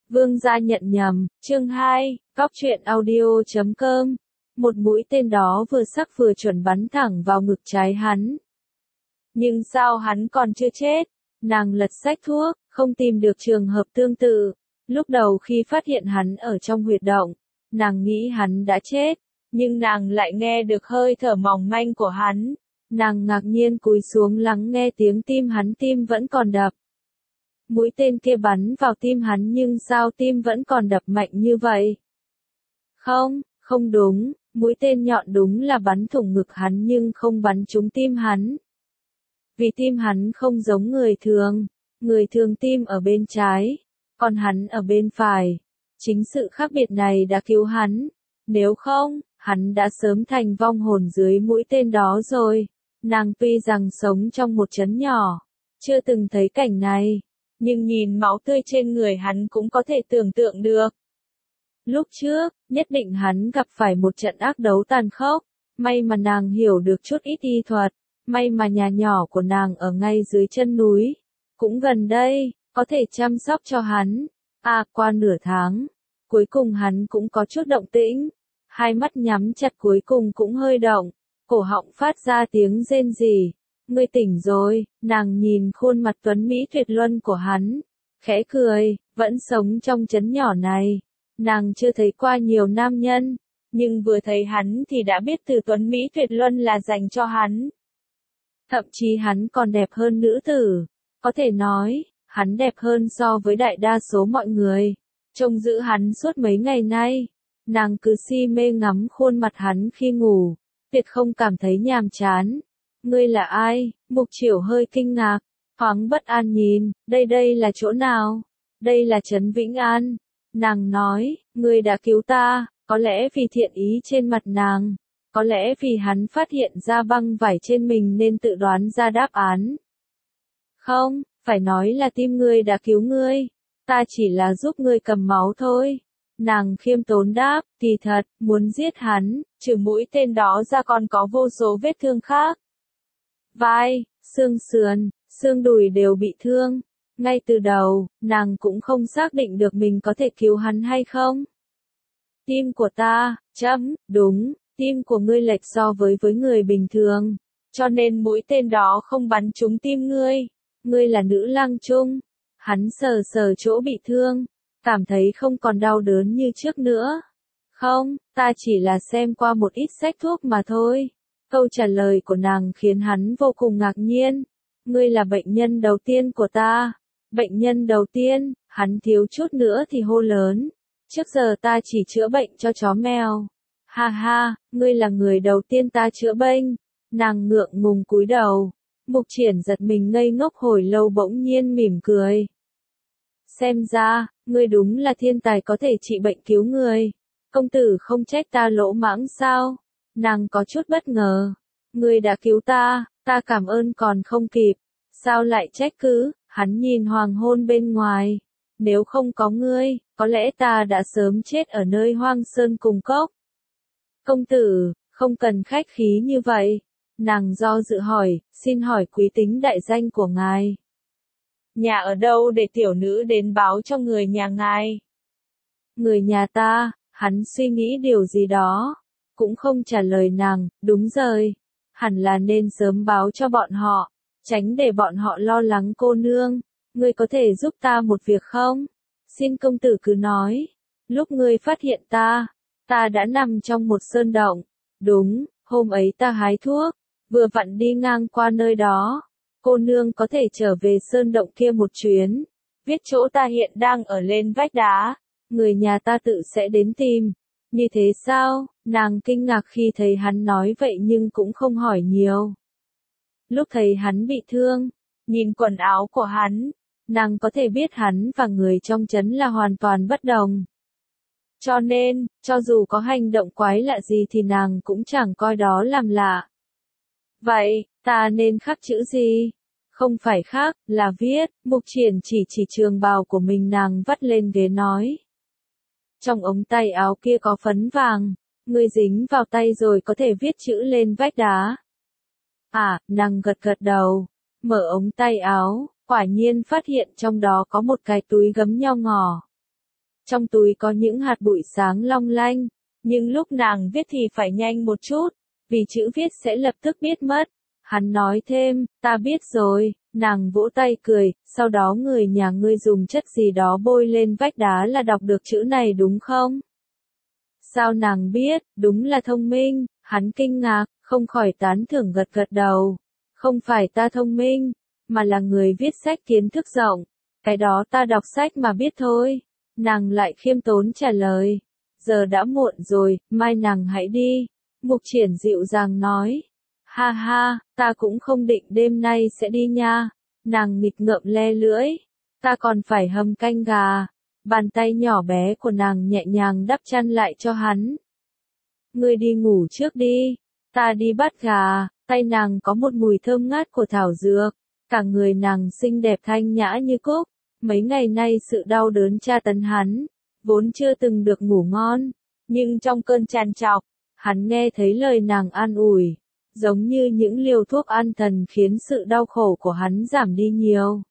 Vương gia nhận nhầm, chương 2, Cóc truyện audio.com. Một mũi tên đó vừa sắc vừa chuẩn bắn thẳng vào ngực trái hắn. Nhưng sao hắn còn chưa chết? Nàng lật sách thuốc, không tìm được trường hợp tương tự. Lúc đầu khi phát hiện hắn ở trong huyệt động, nàng nghĩ hắn đã chết, nhưng nàng lại nghe được hơi thở mỏng manh của hắn. Nàng ngạc nhiên cúi xuống lắng nghe tiếng tim hắn, tim vẫn còn đập. Mũi tên kia bắn vào tim hắn nhưng sao tim vẫn còn đập mạnh như vậy? Không đúng, mũi tên nhọn đúng là bắn thủng ngực hắn nhưng không bắn trúng tim hắn. Vì tim hắn không giống người thường tim ở bên trái, còn hắn ở bên phải. Chính sự khác biệt này đã cứu hắn, nếu không, hắn đã sớm thành vong hồn dưới mũi tên đó rồi. Nàng tuy rằng sống trong một trấn nhỏ, chưa từng thấy cảnh này, nhưng nhìn máu tươi trên người hắn cũng có thể tưởng tượng được. Lúc trước, nhất định hắn gặp phải một trận ác đấu tàn khốc, may mà nàng hiểu được chút ít y thuật, may mà nhà nhỏ của nàng ở ngay dưới chân núi, cũng gần đây, có thể chăm sóc cho hắn. Qua nửa tháng, cuối cùng hắn cũng có chút động tĩnh, hai mắt nhắm chặt cuối cùng cũng hơi động, cổ họng phát ra tiếng rên rỉ. Ngươi tỉnh rồi, nàng nhìn khuôn mặt tuấn mỹ tuyệt luân của hắn, khẽ cười, vẫn sống trong trấn nhỏ này. Nàng chưa thấy qua nhiều nam nhân, nhưng vừa thấy hắn thì đã biết từ tuấn mỹ tuyệt luân là dành cho hắn. Thậm chí hắn còn đẹp hơn nữ tử, có thể nói, hắn đẹp hơn so với đại đa số mọi người. Trông giữ hắn suốt mấy ngày nay, nàng cứ si mê ngắm khuôn mặt hắn khi ngủ, tuyệt không cảm thấy nhàm chán. Ngươi là ai? Mục Chiểu hơi kinh ngạc, thoáng bất an nhìn, đây là chỗ nào? Đây là trấn Vĩnh An. Nàng nói, ngươi đã cứu ta, có lẽ vì thiện ý trên mặt nàng, có lẽ vì hắn phát hiện ra băng vải trên mình nên tự đoán ra đáp án. Không, phải nói là tim ngươi đã cứu ngươi, ta chỉ là giúp ngươi cầm máu thôi. Nàng khiêm tốn đáp, kỳ thật, muốn giết hắn, trừ mũi tên đó ra còn có vô số vết thương khác. Vai, xương sườn, xương đùi đều bị thương. Ngay từ đầu, nàng cũng không xác định được mình có thể cứu hắn hay không. Tim của ta, đúng, tim của ngươi lệch so với người bình thường, cho nên mũi tên đó không bắn trúng tim ngươi. Ngươi là nữ lang trung. Hắn sờ chỗ bị thương, cảm thấy không còn đau đớn như trước nữa. Không, ta chỉ là xem qua một ít sách thuốc mà thôi. Câu trả lời của nàng khiến hắn vô cùng ngạc nhiên. Ngươi là bệnh nhân đầu tiên của ta. Bệnh nhân đầu tiên, hắn thiếu chút nữa thì hô lớn. Trước giờ ta chỉ chữa bệnh cho chó mèo. Ha ha, ngươi là người đầu tiên ta chữa bệnh. Nàng ngượng ngùng cúi đầu. Mục Triển giật mình ngây ngốc hồi lâu bỗng nhiên mỉm cười. Xem ra, ngươi đúng là thiên tài có thể trị bệnh cứu người. Công tử không trách ta lỗ mãng sao? Nàng có chút bất ngờ. Ngươi đã cứu ta cảm ơn còn không kịp. Sao lại trách cứ? Hắn nhìn hoàng hôn bên ngoài. Nếu không có ngươi, có lẽ ta đã sớm chết ở nơi hoang sơn cùng cốc. Công tử, không cần khách khí như vậy. Nàng do dự hỏi, xin hỏi quý tính đại danh của ngài. Nhà ở đâu để tiểu nữ đến báo cho người nhà ngài? Người nhà ta, hắn suy nghĩ điều gì đó, cũng không trả lời nàng, đúng rồi. Hẳn là nên sớm báo cho bọn họ, tránh để bọn họ lo lắng cô nương. Ngươi có thể giúp ta một việc không? Xin công tử cứ nói. Lúc ngươi phát hiện ta đã nằm trong một sơn động. Đúng, hôm ấy ta hái thuốc, vừa vặn đi ngang qua nơi đó. Cô nương có thể trở về sơn động kia một chuyến. Viết chỗ ta hiện đang ở lên vách đá. Người nhà ta tự sẽ đến tìm. Như thế sao? Nàng kinh ngạc khi thấy hắn nói vậy nhưng cũng không hỏi nhiều. Lúc thấy hắn bị thương, nhìn quần áo của hắn, nàng có thể biết hắn và người trong trấn là hoàn toàn bất đồng. Cho nên, cho dù có hành động quái lạ gì thì nàng cũng chẳng coi đó làm lạ. Vậy, ta nên khắc chữ gì? Không phải khắc, là viết. Mục Triển chỉ trường bào của mình, nàng vắt lên ghế nói. Trong ống tay áo kia có phấn vàng, ngươi dính vào tay rồi có thể viết chữ lên vách đá. Nàng gật đầu, mở ống tay áo, quả nhiên phát hiện trong đó có một cái túi gấm nho ngỏ. Trong túi có những hạt bụi sáng long lanh, nhưng lúc nàng viết thì phải nhanh một chút, vì chữ viết sẽ lập tức biết mất. Hắn nói thêm, ta biết rồi, nàng vỗ tay cười, sau đó người nhà ngươi dùng chất gì đó bôi lên vách đá là đọc được chữ này đúng không? Sao nàng biết, đúng là thông minh, hắn kinh ngạc, không khỏi tán thưởng gật gật đầu. Không phải ta thông minh, mà là người viết sách kiến thức rộng, cái đó ta đọc sách mà biết thôi. Nàng lại khiêm tốn trả lời, giờ đã muộn rồi, mai nàng hãy đi. Mục Triển dịu dàng nói, ha ha, ta cũng không định đêm nay sẽ đi nha. Nàng nghịch ngợm le lưỡi, ta còn phải hầm canh gà. Bàn tay nhỏ bé của nàng nhẹ nhàng đắp chăn lại cho hắn. Ngươi đi ngủ trước đi, ta đi bắt gà. Tay nàng có một mùi thơm ngát của thảo dược, cả người nàng xinh đẹp thanh nhã như cúc. Mấy ngày nay sự đau đớn tra tấn hắn, vốn chưa từng được ngủ ngon, nhưng trong cơn trằn trọc, hắn nghe thấy lời nàng an ủi, giống như những liều thuốc an thần khiến sự đau khổ của hắn giảm đi nhiều.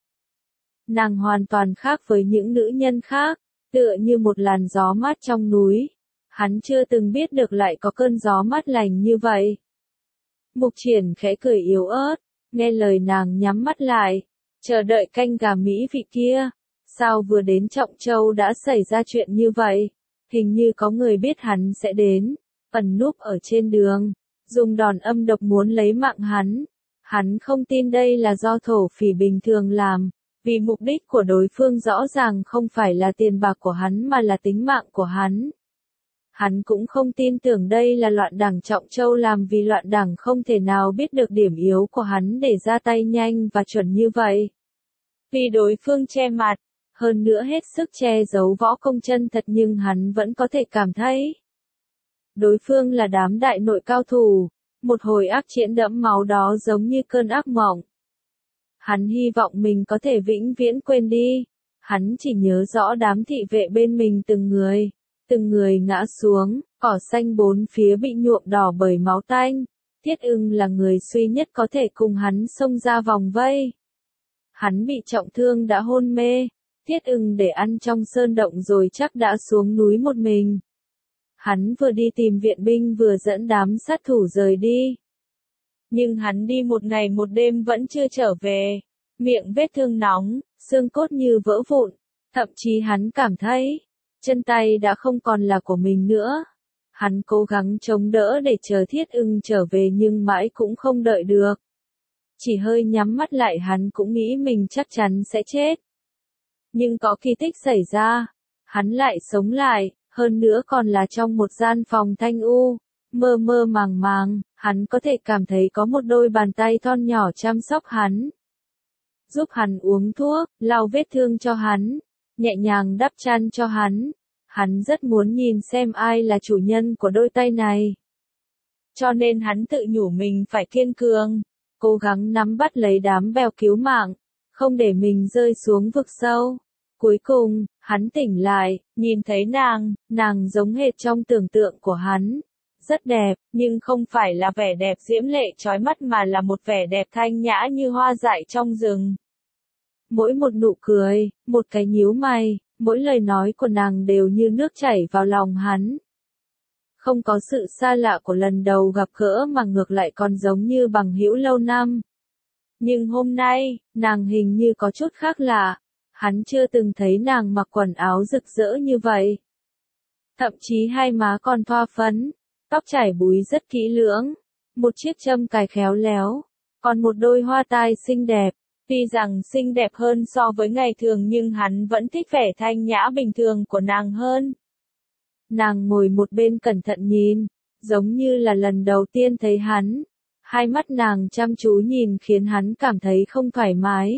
Nàng hoàn toàn khác với những nữ nhân khác, tựa như một làn gió mát trong núi. Hắn chưa từng biết được lại có cơn gió mát lành như vậy. Mục Triển khẽ cười yếu ớt, nghe lời nàng nhắm mắt lại, chờ đợi canh gà mỹ vị kia. Sao vừa đến Trọng Châu đã xảy ra chuyện như vậy? Hình như có người biết hắn sẽ đến, ẩn núp ở trên đường, dùng đòn âm độc muốn lấy mạng hắn. Hắn không tin đây là do thổ phỉ bình thường làm, vì mục đích của đối phương rõ ràng không phải là tiền bạc của hắn mà là tính mạng của hắn. Hắn cũng không tin tưởng đây là loạn đảng Trọng Châu làm, vì loạn đảng không thể nào biết được điểm yếu của hắn để ra tay nhanh và chuẩn như vậy. Vì đối phương che mặt, hơn nữa hết sức che giấu võ công chân thật, nhưng hắn vẫn có thể cảm thấy đối phương là đám đại nội cao thủ, một hồi ác chiến đẫm máu đó giống như cơn ác mộng. Hắn hy vọng mình có thể vĩnh viễn quên đi. Hắn chỉ nhớ rõ đám thị vệ bên mình từng người ngã xuống, cỏ xanh bốn phía bị nhuộm đỏ bởi máu tanh. Thiết Ưng là người duy nhất có thể cùng hắn xông ra vòng vây. Hắn bị trọng thương đã hôn mê, Thiết Ưng để ăn trong sơn động rồi chắc đã xuống núi một mình. Hắn vừa đi tìm viện binh vừa dẫn đám sát thủ rời đi. Nhưng hắn đi một ngày một đêm vẫn chưa trở về, miệng vết thương nóng, xương cốt như vỡ vụn, thậm chí hắn cảm thấy chân tay đã không còn là của mình nữa. Hắn cố gắng chống đỡ để chờ Thiết Ưng trở về nhưng mãi cũng không đợi được. Chỉ hơi nhắm mắt lại hắn cũng nghĩ mình chắc chắn sẽ chết. Nhưng có kỳ tích xảy ra, hắn lại sống lại, hơn nữa còn là trong một gian phòng thanh u. Mơ mơ màng màng, hắn có thể cảm thấy có một đôi bàn tay thon nhỏ chăm sóc hắn. Giúp hắn uống thuốc, lau vết thương cho hắn, nhẹ nhàng đắp chăn cho hắn. Hắn rất muốn nhìn xem ai là chủ nhân của đôi tay này. Cho nên hắn tự nhủ mình phải kiên cường, cố gắng nắm bắt lấy đám bèo cứu mạng, không để mình rơi xuống vực sâu. Cuối cùng, hắn tỉnh lại, nhìn thấy nàng giống hệt trong tưởng tượng của hắn. Rất đẹp, nhưng không phải là vẻ đẹp diễm lệ chói mắt mà là một vẻ đẹp thanh nhã như hoa dại trong rừng. Mỗi một nụ cười, một cái nhíu mày, mỗi lời nói của nàng đều như nước chảy vào lòng hắn. Không có sự xa lạ của lần đầu gặp gỡ mà ngược lại còn giống như bằng hữu lâu năm. Nhưng hôm nay, nàng hình như có chút khác lạ. Hắn chưa từng thấy nàng mặc quần áo rực rỡ như vậy. Thậm chí hai má còn thoa phấn, tóc chải búi rất kỹ lưỡng, một chiếc châm cài khéo léo, còn một đôi hoa tai xinh đẹp. Tuy rằng xinh đẹp hơn so với ngày thường nhưng hắn vẫn thích vẻ thanh nhã bình thường của nàng hơn. Nàng ngồi một bên cẩn thận nhìn, giống như là lần đầu tiên thấy hắn. Hai mắt nàng chăm chú nhìn khiến hắn cảm thấy không thoải mái.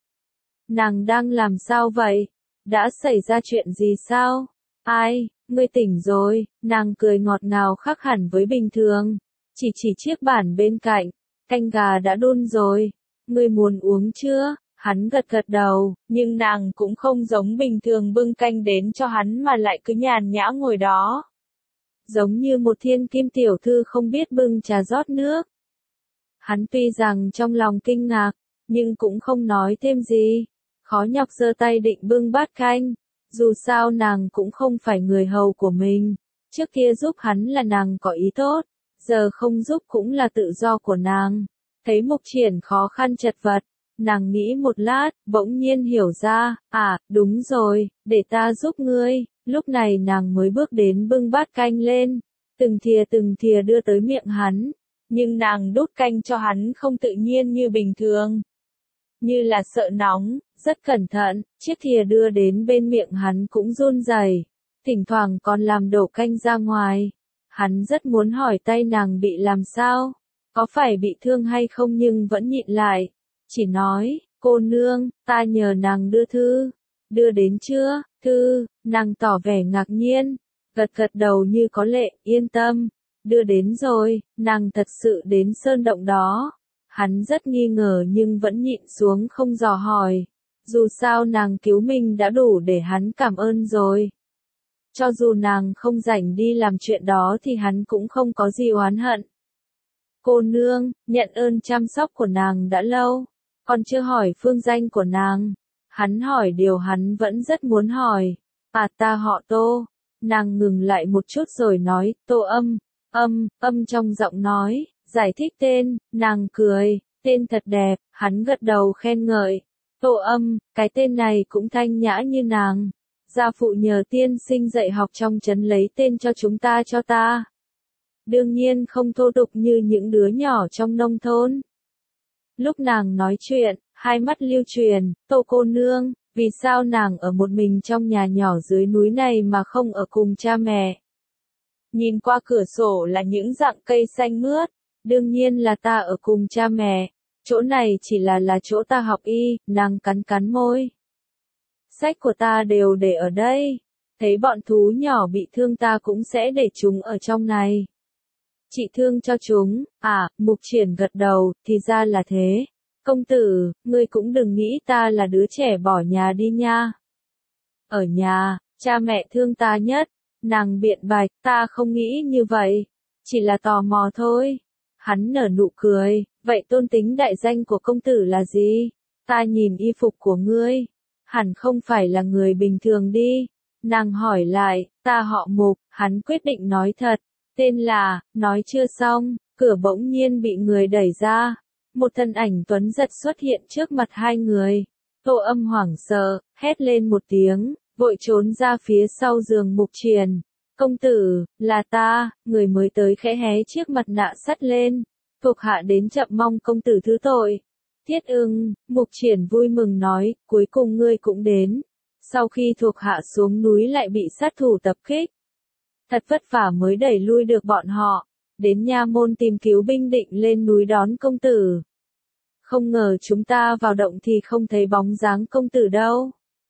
Nàng đang làm sao vậy? Đã xảy ra chuyện gì sao? Ai, ngươi tỉnh rồi, nàng cười ngọt ngào khác hẳn với bình thường. Chỉ chiếc bàn bên cạnh, canh gà đã đun rồi. Ngươi muốn uống chưa? Hắn gật gật đầu, nhưng nàng cũng không giống bình thường bưng canh đến cho hắn mà lại cứ nhàn nhã ngồi đó. Giống như một thiên kim tiểu thư không biết bưng trà rót nước. Hắn tuy rằng trong lòng kinh ngạc, nhưng cũng không nói thêm gì. Khó nhọc giơ tay định bưng bát canh, Dù sao nàng cũng không phải người hầu của mình. Trước kia giúp hắn là nàng có ý tốt, giờ không giúp cũng là tự do của nàng. Thấy Mục Triển khó khăn chật vật, nàng nghĩ một lát, bỗng nhiên hiểu ra, đúng rồi, để ta giúp ngươi. Lúc này nàng mới bước đến bưng bát canh lên, từng thìa đưa tới miệng hắn. Nhưng nàng đút canh cho hắn không tự nhiên như bình thường. Như là sợ nóng, rất cẩn thận, chiếc thìa đưa đến bên miệng hắn cũng run rẩy, thỉnh thoảng còn làm đổ canh ra ngoài. Hắn rất muốn hỏi tay nàng bị làm sao, có phải bị thương hay không nhưng vẫn nhịn lại. Chỉ nói, cô nương, ta nhờ nàng đưa thư. Đưa đến chưa? Thư, nàng tỏ vẻ ngạc nhiên, gật đầu như có lệ, yên tâm. Đưa đến rồi, nàng thật sự đến sơn động đó. Hắn rất nghi ngờ nhưng vẫn nhịn xuống không dò hỏi. Dù sao nàng cứu mình đã đủ để hắn cảm ơn rồi. Cho dù nàng không rảnh đi làm chuyện đó thì hắn cũng không có gì oán hận. Cô nương, nhận ơn chăm sóc của nàng đã lâu, còn chưa hỏi phương danh của nàng. Hắn hỏi điều hắn vẫn rất muốn hỏi. Ta họ Tô. Nàng ngừng lại một chút rồi nói, Tô Âm trong giọng nói, giải thích tên. Nàng cười, tên thật đẹp. Hắn gật đầu khen ngợi. Tô Âm, cái tên này cũng thanh nhã như nàng. Gia phụ nhờ tiên sinh dạy học trong trấn lấy tên cho chúng ta cho ta. Đương nhiên không thô tục như những đứa nhỏ trong nông thôn. Lúc nàng nói chuyện, hai mắt lưu truyền, Tô cô nương, vì sao nàng ở một mình trong nhà nhỏ dưới núi này mà không ở cùng cha mẹ? Nhìn qua cửa sổ là những rặng cây xanh mướt, đương nhiên là ta ở cùng cha mẹ, chỗ này chỉ là chỗ ta học y. Nàng cắn môi. Sách của ta đều để ở đây, thấy bọn thú nhỏ bị thương ta cũng sẽ để chúng ở trong này. Chị thương cho chúng, Mục Triển gật đầu, thì ra là thế. Công tử, ngươi cũng đừng nghĩ ta là đứa trẻ bỏ nhà đi nha. Ở nhà, cha mẹ thương ta nhất. Nàng biện bạch, ta không nghĩ như vậy, chỉ là tò mò thôi. Hắn nở nụ cười, vậy tôn tính đại danh của công tử là gì? Ta nhìn y phục của ngươi, hẳn không phải là người bình thường đi. Nàng hỏi lại, ta họ Mục. Hắn quyết định nói thật, tên là. Nói chưa xong, cửa bỗng nhiên bị người đẩy ra. Một thân ảnh tuấn giật xuất hiện trước mặt hai người. Tô Âm hoảng sợ, hét lên một tiếng, vội trốn ra phía sau giường Mục Triển. Công tử, là ta. Người mới tới khẽ hé chiếc mặt nạ sắt lên. Thuộc hạ đến chậm mong công tử thứ tội. Thiết Ưng, Mục Triển vui mừng nói, cuối cùng ngươi cũng đến. Sau khi thuộc hạ xuống núi lại bị sát thủ tập kích. Thật vất vả mới đẩy lui được bọn họ. Đến nha môn tìm cứu binh định lên núi đón công tử. Không ngờ chúng ta vào động thì không thấy bóng dáng công tử đâu.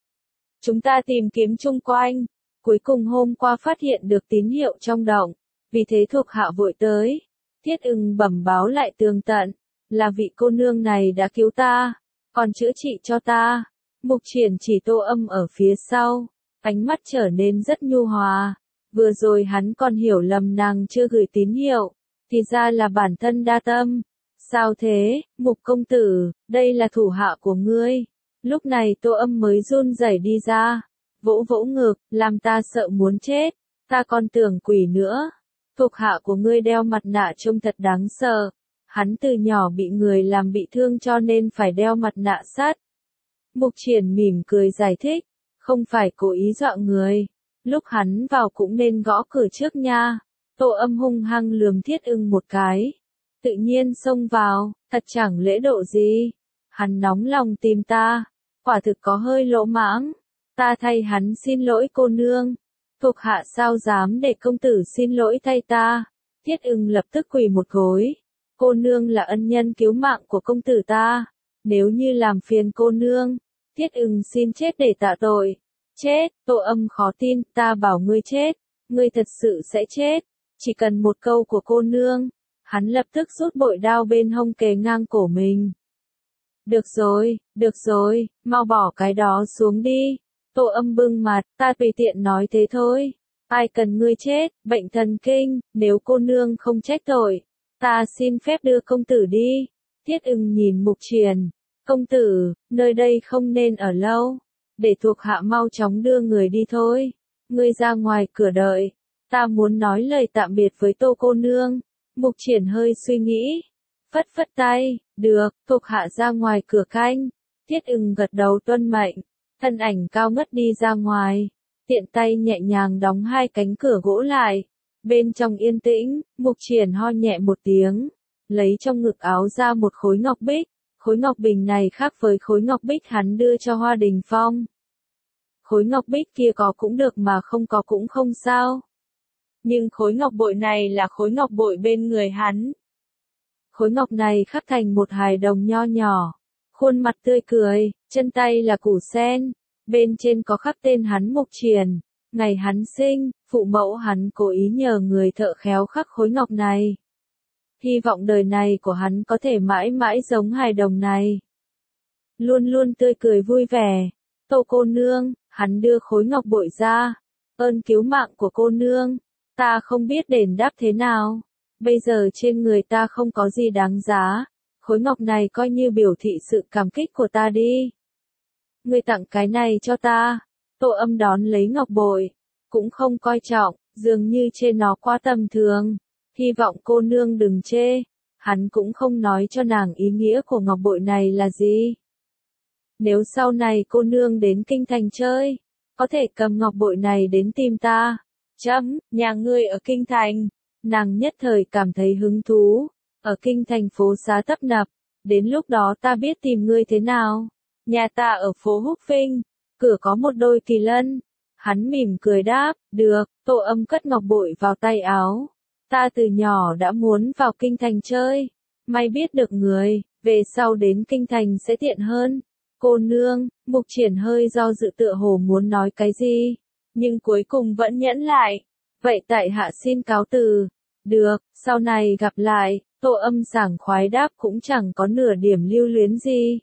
Chúng ta tìm kiếm chung quanh, cuối cùng hôm qua phát hiện được tín hiệu trong động, vì thế thuộc hạ vội tới. Thiết Ưng bẩm báo lại tường tận, là vị cô nương này đã cứu ta, còn chữa trị cho ta. Mục Triển chỉ Tô Âm ở phía sau, ánh mắt trở nên rất nhu hòa. Vừa rồi hắn còn hiểu lầm nàng chưa gửi tín hiệu, thì ra là bản thân đa tâm. Sao thế, Mục công tử, đây là thủ hạ của ngươi. Lúc này Tô Âm mới run rẩy đi ra, vỗ ngực, làm ta sợ muốn chết, ta còn tưởng quỷ nữa. Thuộc hạ của ngươi đeo mặt nạ trông thật đáng sợ. Hắn từ nhỏ bị người làm bị thương cho nên phải đeo mặt nạ sắt. Mục Triển mỉm cười giải thích, không phải cố ý dọa người. Lúc hắn vào cũng nên gõ cửa trước nha. Tô Âm hung hăng lườm Thiết Ưng một cái. Tự nhiên xông vào, thật chẳng lễ độ gì. Hắn nóng lòng tìm ta, quả thực có hơi lỗ mãng. Ta thay hắn xin lỗi cô nương. Thuộc hạ sao dám để công tử xin lỗi thay ta. Thiết Ưng lập tức quỳ một gối. Cô nương là ân nhân cứu mạng của công tử ta. Nếu như làm phiền cô nương, Thiết Ưng xin chết để tạ tội. Chết, Tô Âm khó tin, ta bảo ngươi chết. Ngươi thật sự sẽ chết. Chỉ cần một câu của cô nương. Hắn lập tức rút bội đao bên hông kề ngang cổ mình. Được rồi, mau bỏ cái đó xuống đi. Tô Âm bưng mặt, ta tùy tiện nói thế thôi. Ai cần ngươi chết, bệnh thần kinh, nếu cô nương không trách tội, ta xin phép đưa công tử đi. Thiết Ưng nhìn Mục Triển. Công tử, nơi đây không nên ở lâu. để thuộc hạ mau chóng đưa người đi thôi. Ngươi ra ngoài cửa đợi, ta muốn nói lời tạm biệt với Tô cô nương. Mục Triển hơi suy nghĩ, phất phất tay, được, thuộc hạ ra ngoài cửa canh. Thiết Ưng gật đầu tuân mệnh, thân ảnh cao ngất đi ra ngoài, tiện tay nhẹ nhàng đóng hai cánh cửa gỗ lại. Bên trong yên tĩnh, Mục Triển ho nhẹ một tiếng, lấy trong ngực áo ra một khối ngọc bích. Khối ngọc bình này khác với khối ngọc bích hắn đưa cho Hoa Đình Phong. Khối ngọc bích kia có cũng được mà không có cũng không sao. Nhưng khối ngọc bội này là khối ngọc bội bên người hắn. Khối ngọc này khắc thành một hài đồng nho nhỏ, khuôn mặt tươi cười, chân tay là củ sen, bên trên có khắc tên hắn Mục Triển, ngày hắn sinh, phụ mẫu hắn cố ý nhờ người thợ khéo khắc khối ngọc này. Hy vọng đời này của hắn có thể mãi mãi giống hài đồng này. Luôn luôn tươi cười vui vẻ. Tô cô nương, hắn đưa khối ngọc bội ra. Ơn cứu mạng của cô nương, ta không biết đền đáp thế nào. Bây giờ trên người ta không có gì đáng giá. Khối ngọc này coi như biểu thị sự cảm kích của ta đi. Ngươi tặng cái này cho ta. Tô Âm đón lấy ngọc bội, cũng không coi trọng, dường như trên nó quá tầm thường. Hy vọng cô nương đừng chê. Hắn cũng không nói cho nàng ý nghĩa của ngọc bội này là gì. Nếu sau này cô nương đến kinh thành chơi, có thể cầm ngọc bội này đến tìm ta. Nhà ngươi ở kinh thành. Nàng nhất thời cảm thấy hứng thú. Ở kinh thành phố xá tấp nập, đến lúc đó ta biết tìm ngươi thế nào. Nhà ta ở phố Húc Vinh, cửa có một đôi kỳ lân. Hắn mỉm cười đáp, được. Tô Âm cất ngọc bội vào tay áo. Ta từ nhỏ đã muốn vào kinh thành chơi, may biết được người, về sau đến kinh thành sẽ tiện hơn. Cô nương, Mục Triển hơi do dự tựa hồ muốn nói cái gì, nhưng cuối cùng vẫn nhẫn lại. Vậy tại hạ xin cáo từ. Được, sau này gặp lại. Tô Âm sảng khoái đáp cũng chẳng có nửa điểm lưu luyến gì.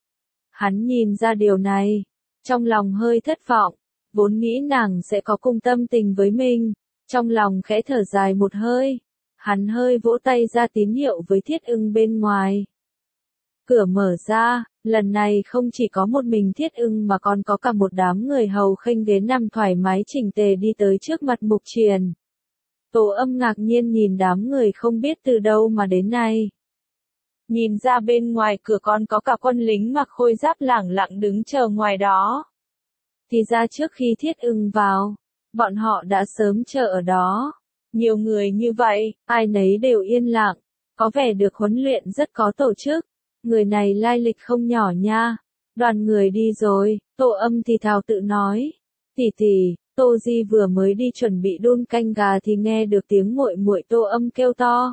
Hắn nhìn ra điều này, trong lòng hơi thất vọng, vốn nghĩ nàng sẽ có cùng tâm tình với mình. Trong lòng khẽ thở dài một hơi, hắn hơi vỗ tay ra tín hiệu với Thiết Ưng bên ngoài. Cửa mở ra, lần này không chỉ có một mình Thiết Ưng mà còn có cả một đám người hầu khênh ghế nằm thoải mái chỉnh tề đi tới trước mặt Mục Triển. Tô Âm ngạc nhiên nhìn đám người không biết từ đâu mà đến này. Nhìn ra bên ngoài cửa còn có cả quân lính mặc khôi giáp lẳng lặng đứng chờ ngoài đó. Thì ra trước khi Thiết Ưng vào, bọn họ đã sớm chờ ở đó. Nhiều người như vậy, ai nấy đều yên lặng, có vẻ được huấn luyện rất có tổ chức. Người này lai lịch không nhỏ nha. Đoàn người đi rồi, Tô Âm thì thào tự nói. Tỷ, Tô Di vừa mới đi chuẩn bị đun canh gà thì nghe được tiếng muội muội Tô Âm kêu to.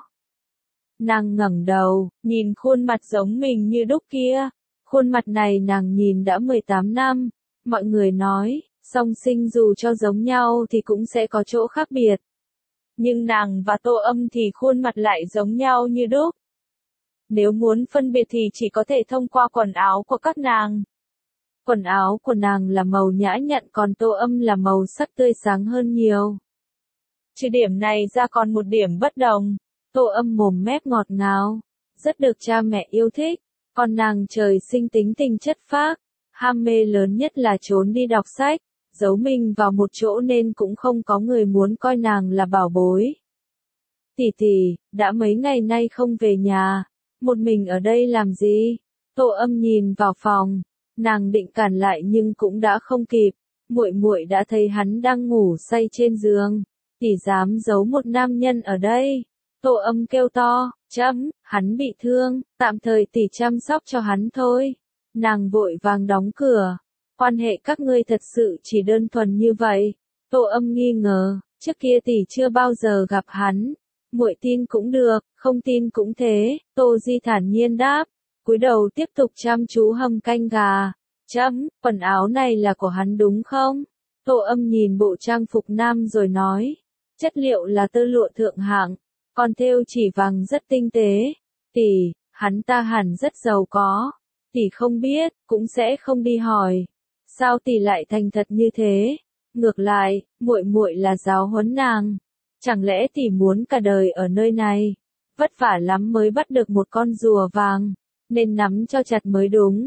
Nàng ngẩng đầu, nhìn khuôn mặt giống mình như đúc kia. Khuôn mặt này nàng nhìn đã 18 năm. Mọi người nói, song sinh dù cho giống nhau thì cũng sẽ có chỗ khác biệt. Nhưng nàng và Tô Âm thì khuôn mặt lại giống nhau như đúc. Nếu muốn phân biệt thì chỉ có thể thông qua quần áo của các nàng. Quần áo của nàng là màu nhã nhặn còn Tô Âm là màu sắc tươi sáng hơn nhiều. Trừ điểm này ra còn một điểm bất đồng. Tô Âm mồm mép ngọt ngào, rất được cha mẹ yêu thích. Còn nàng trời sinh tính tình chất phác, ham mê lớn nhất là trốn đi đọc sách, giấu mình vào một chỗ nên cũng không có người muốn coi nàng là bảo bối. Tỷ, đã mấy ngày nay không về nhà, một mình ở đây làm gì? Tô Âm nhìn vào phòng, nàng định cản lại nhưng cũng đã không kịp. Muội đã thấy hắn đang ngủ say trên giường, tỷ dám giấu một nam nhân ở đây? Tô Âm kêu to, hắn bị thương, tạm thời tỷ chăm sóc cho hắn thôi. Nàng vội vàng đóng cửa. Quan hệ các ngươi thật sự chỉ đơn thuần như vậy? Tô Âm nghi ngờ, trước kia tỷ chưa bao giờ gặp hắn. Muội tin cũng được, không tin cũng thế. Tô Di thản nhiên đáp, cúi đầu tiếp tục chăm chú hầm canh gà. Quần áo này là của hắn đúng không? Tô Âm nhìn bộ trang phục nam rồi nói, chất liệu là tơ lụa thượng hạng, còn thêu chỉ vàng rất tinh tế. Tỷ, hắn ta hẳn rất giàu có. Tỷ không biết, cũng sẽ không đi hỏi. Sao tỷ lại thành thật như thế? Ngược lại, muội là giáo huấn nàng. Chẳng lẽ tỷ muốn cả đời ở nơi này? Vất vả lắm mới bắt được một con rùa vàng, nên nắm cho chặt mới đúng.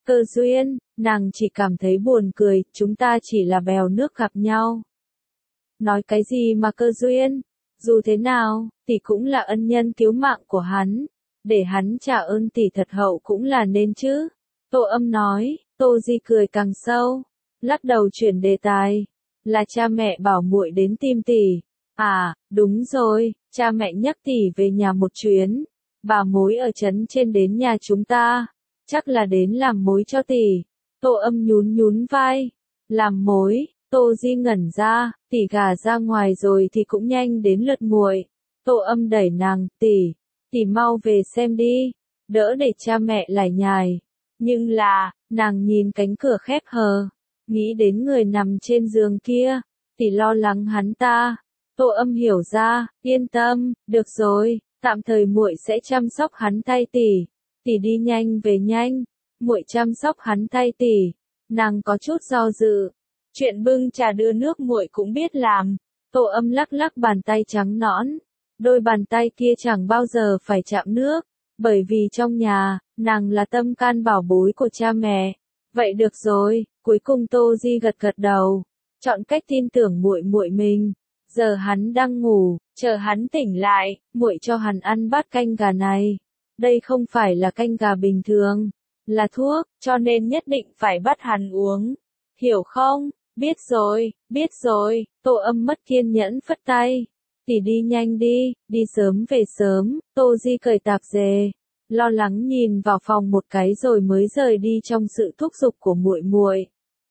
cơ duyên, nàng chỉ cảm thấy buồn cười, chúng ta chỉ là bèo nước gặp nhau. Nói cái gì mà cơ duyên, dù thế nào, tỷ cũng là ân nhân cứu mạng của hắn, để hắn trả ơn tỷ thật hậu cũng là nên chứ. Tô Âm nói, Tô Di cười càng sâu, lắc đầu chuyển đề tài, là cha mẹ bảo muội đến tìm tỷ. À, đúng rồi, cha mẹ nhắc tỷ về nhà một chuyến, bà mối ở trấn trên đến nhà chúng ta, chắc là đến làm mối cho tỷ. Tô Âm nhún nhún vai, làm mối. Tô Di ngẩn ra, tỷ gả ra ngoài rồi thì cũng nhanh đến lượt muội. Tô Âm đẩy nàng, tỷ mau về xem đi, đỡ để cha mẹ lải nhải. Nhưng là, nàng nhìn cánh cửa khép hờ, nghĩ đến người nằm trên giường kia, tỷ lo lắng hắn ta. Tô Âm hiểu ra, yên tâm, được rồi, tạm thời muội sẽ chăm sóc hắn thay tỷ đi nhanh về nhanh, muội chăm sóc hắn thay tỷ. Nàng có chút do dự. Chuyện bưng trà đưa nước muội cũng biết làm. Tô Âm lắc lắc bàn tay trắng nõn. Đôi bàn tay kia chẳng bao giờ phải chạm nước, bởi vì trong nhà, nàng là tâm can bảo bối của cha mẹ. Vậy được rồi, cuối cùng Tô Di gật gật đầu, chọn cách tin tưởng muội muội mình. Giờ hắn đang ngủ, chờ hắn tỉnh lại, muội cho hắn ăn bát canh gà này. Đây không phải là canh gà bình thường, là thuốc, cho nên nhất định phải bắt hắn uống. Hiểu không? Biết rồi, Tô Âm mất kiên nhẫn phất tay. Tỷ đi nhanh đi sớm về sớm. Tô Di cởi tạp dề, lo lắng nhìn vào phòng một cái rồi mới rời đi trong sự thúc giục của muội muội.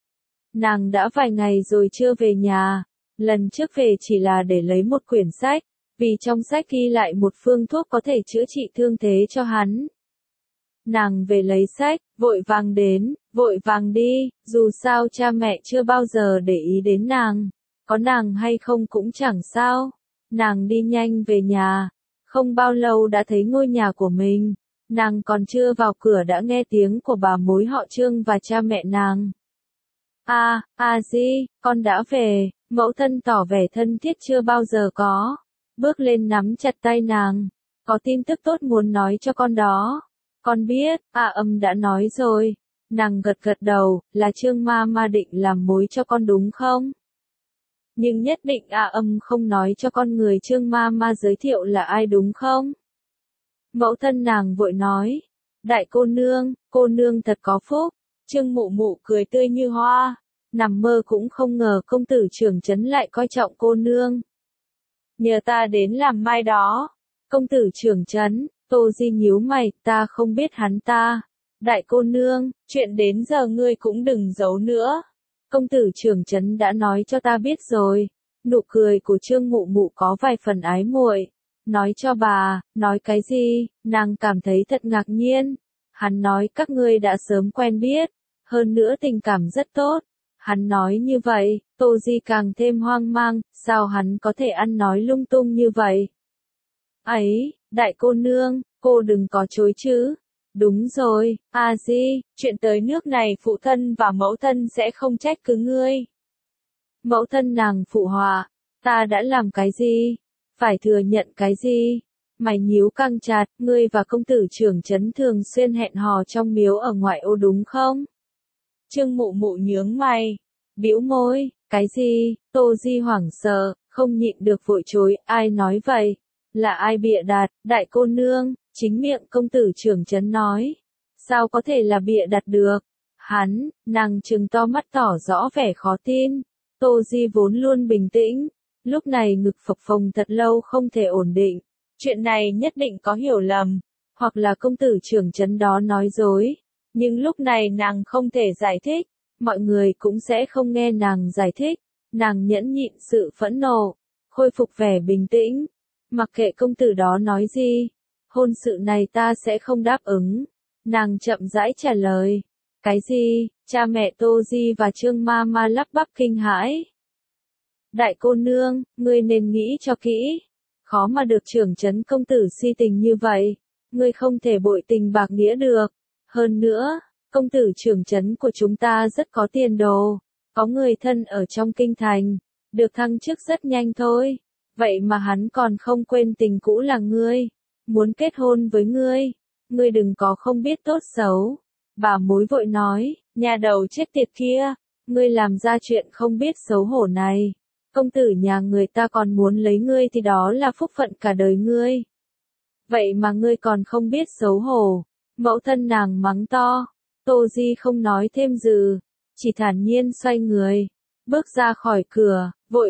Nàng đã vài ngày rồi chưa về nhà, lần trước về chỉ là để lấy một quyển sách, vì trong sách ghi lại một phương thuốc có thể chữa trị thương thế cho hắn. Nàng về lấy sách, vội vàng đi, dù sao cha mẹ chưa bao giờ để ý đến nàng, có nàng hay không cũng chẳng sao. Nàng đi nhanh về nhà, không bao lâu đã thấy ngôi nhà của mình, nàng còn chưa vào cửa đã nghe tiếng của bà mối họ Trương và cha mẹ nàng. Di, con đã về, mẫu thân tỏ vẻ thân thiết chưa bao giờ có, bước lên nắm chặt tay nàng, có tin tức tốt muốn nói cho con đó. Con biết, Âm đã nói rồi. Nàng gật gật đầu, là Trương ma định làm mối cho con đúng không? Nhưng nhất định Âm không nói cho con người Trương ma giới thiệu là ai đúng không? Mẫu thân nàng vội nói, đại cô nương thật có phúc. Trương mụ mụ cười tươi như hoa, nằm mơ cũng không ngờ công tử trưởng trấn lại coi trọng cô nương. Nhờ ta đến làm mai đó. Công tử trưởng trấn, Tô Di nhíu mày, ta không biết hắn ta. Đại cô nương, chuyện đến giờ ngươi cũng đừng giấu nữa. Công tử trưởng trấn đã nói cho ta biết rồi. Nụ cười của Trương mụ mụ có vài phần ái muội. Nói cho bà, nói cái gì, nàng cảm thấy thật ngạc nhiên. Hắn nói các ngươi đã sớm quen biết, hơn nữa tình cảm rất tốt. Hắn nói như vậy, Tô Di càng thêm hoang mang, sao hắn có thể ăn nói lung tung như vậy? Ấy, đại cô nương, cô đừng có chối chứ. Đúng rồi, Di, chuyện tới nước này phụ thân và mẫu thân sẽ không trách cứ ngươi. Mẫu thân nàng phụ họa, ta đã làm cái gì? Phải thừa nhận cái gì? Mày nhíu căng chặt, ngươi và công tử trưởng trấn thường xuyên hẹn hò trong miếu ở ngoại ô đúng không? Trương mụ mụ nhướng mày, bĩu môi, cái gì? Tô Di hoảng sợ, không nhịn được vội chối, ai nói vậy? Là ai bịa đặt? Đại cô nương, chính miệng công tử trưởng trấn nói. Sao có thể là bịa đặt được? Nàng trừng to mắt tỏ rõ vẻ khó tin. Tô Di vốn luôn bình tĩnh, lúc này ngực phập phồng thật lâu không thể ổn định. Chuyện này nhất định có hiểu lầm, hoặc là công tử trưởng trấn đó nói dối. Nhưng lúc này nàng không thể giải thích, mọi người cũng sẽ không nghe nàng giải thích. Nàng nhẫn nhịn sự phẫn nộ, khôi phục vẻ bình tĩnh. Mặc kệ công tử đó nói gì, hôn sự này ta sẽ không đáp ứng. Nàng chậm rãi trả lời. Cái gì? Cha mẹ Tô Di và Trương ma lắp bắp kinh hãi. Đại cô nương, ngươi nên nghĩ cho kỹ. Khó mà được trưởng trấn công tử si tình như vậy. Ngươi không thể bội tình bạc nghĩa được. Hơn nữa, công tử trưởng trấn của chúng ta rất có tiền đồ. Có người thân ở trong kinh thành. Được thăng chức rất nhanh thôi. Vậy mà hắn còn không quên tình cũ là ngươi. Muốn kết hôn với ngươi. Ngươi đừng có không biết tốt xấu. Bà mối vội nói, nhà đầu chết tiệt kia, ngươi làm ra chuyện không biết xấu hổ này. Công tử nhà người ta còn muốn lấy ngươi thì đó là phúc phận cả đời ngươi. Vậy mà ngươi còn không biết xấu hổ. Mẫu thân nàng mắng to. Tô Di không nói thêm dừ, chỉ thản nhiên xoay người, bước ra khỏi cửa, vội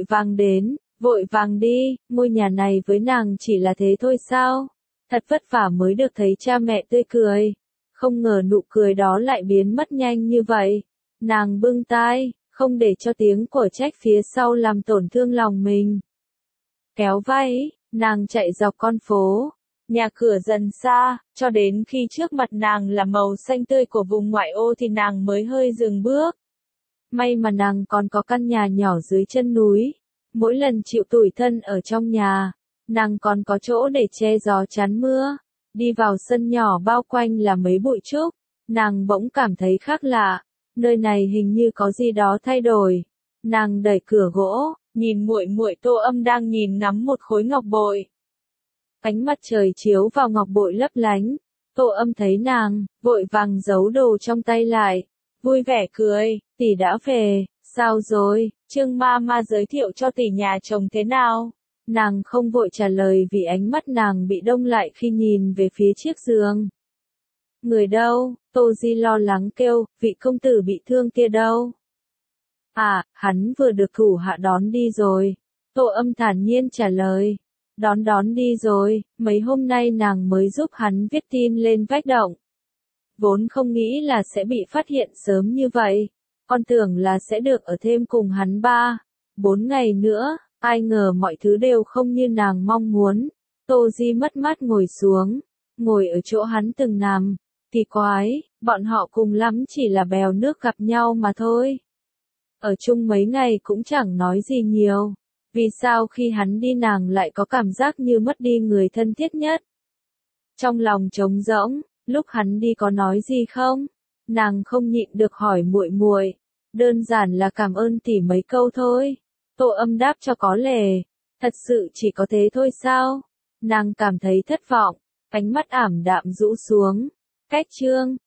vàng đi, ngôi nhà này với nàng chỉ là thế thôi sao? Thật vất vả mới được thấy cha mẹ tươi cười. Không ngờ nụ cười đó lại biến mất nhanh như vậy. Nàng bưng tai, không để cho tiếng của trách phía sau làm tổn thương lòng mình. Kéo váy, nàng chạy dọc con phố. Nhà cửa dần xa, cho đến khi trước mặt nàng là màu xanh tươi của vùng ngoại ô thì nàng mới hơi dừng bước. May mà nàng còn có căn nhà nhỏ dưới chân núi. Mỗi lần chịu tủi thân ở trong nhà, nàng còn có chỗ để che gió chắn mưa. Đi vào sân nhỏ bao quanh là mấy bụi trúc, nàng bỗng cảm thấy khác lạ. Nơi này hình như có gì đó thay đổi. Nàng đẩy cửa gỗ, nhìn muội muội Tô Âm đang nhìn ngắm một khối ngọc bội. Ánh mặt trời chiếu vào ngọc bội lấp lánh. Tô Âm thấy nàng, vội vàng giấu đồ trong tay lại. Vui vẻ cười, tỷ đã về, sao rồi, Trương Mama giới thiệu cho tỷ nhà chồng thế nào? Nàng không vội trả lời vì ánh mắt nàng bị đông lại khi nhìn về phía chiếc giường. Người đâu? Tô Di lo lắng kêu, vị công tử bị thương kia đâu? À, hắn vừa được thủ hạ đón đi rồi. Tô Âm thản nhiên trả lời. Đón đi rồi, mấy hôm nay nàng mới giúp hắn viết tin lên vách động. Vốn không nghĩ là sẽ bị phát hiện sớm như vậy. Con tưởng là sẽ được ở thêm cùng hắn 3-4 ngày nữa, ai ngờ mọi thứ đều không như nàng mong muốn. Tô Di mất mát ngồi xuống, ngồi ở chỗ hắn từng nằm. Kỳ quái, bọn họ cùng lắm chỉ là bèo nước gặp nhau mà thôi. Ở chung mấy ngày cũng chẳng nói gì nhiều. Vì sao khi hắn đi nàng lại có cảm giác như mất đi người thân thiết nhất? Trong lòng trống rỗng, lúc hắn đi có nói gì không? Nàng không nhịn được hỏi muội muội. Đơn giản là cảm ơn tỷ mấy câu thôi. Tô Âm đáp cho có lề. Thật sự chỉ có thế thôi sao? Nàng cảm thấy thất vọng, ánh mắt ảm đạm rũ xuống. Cách chương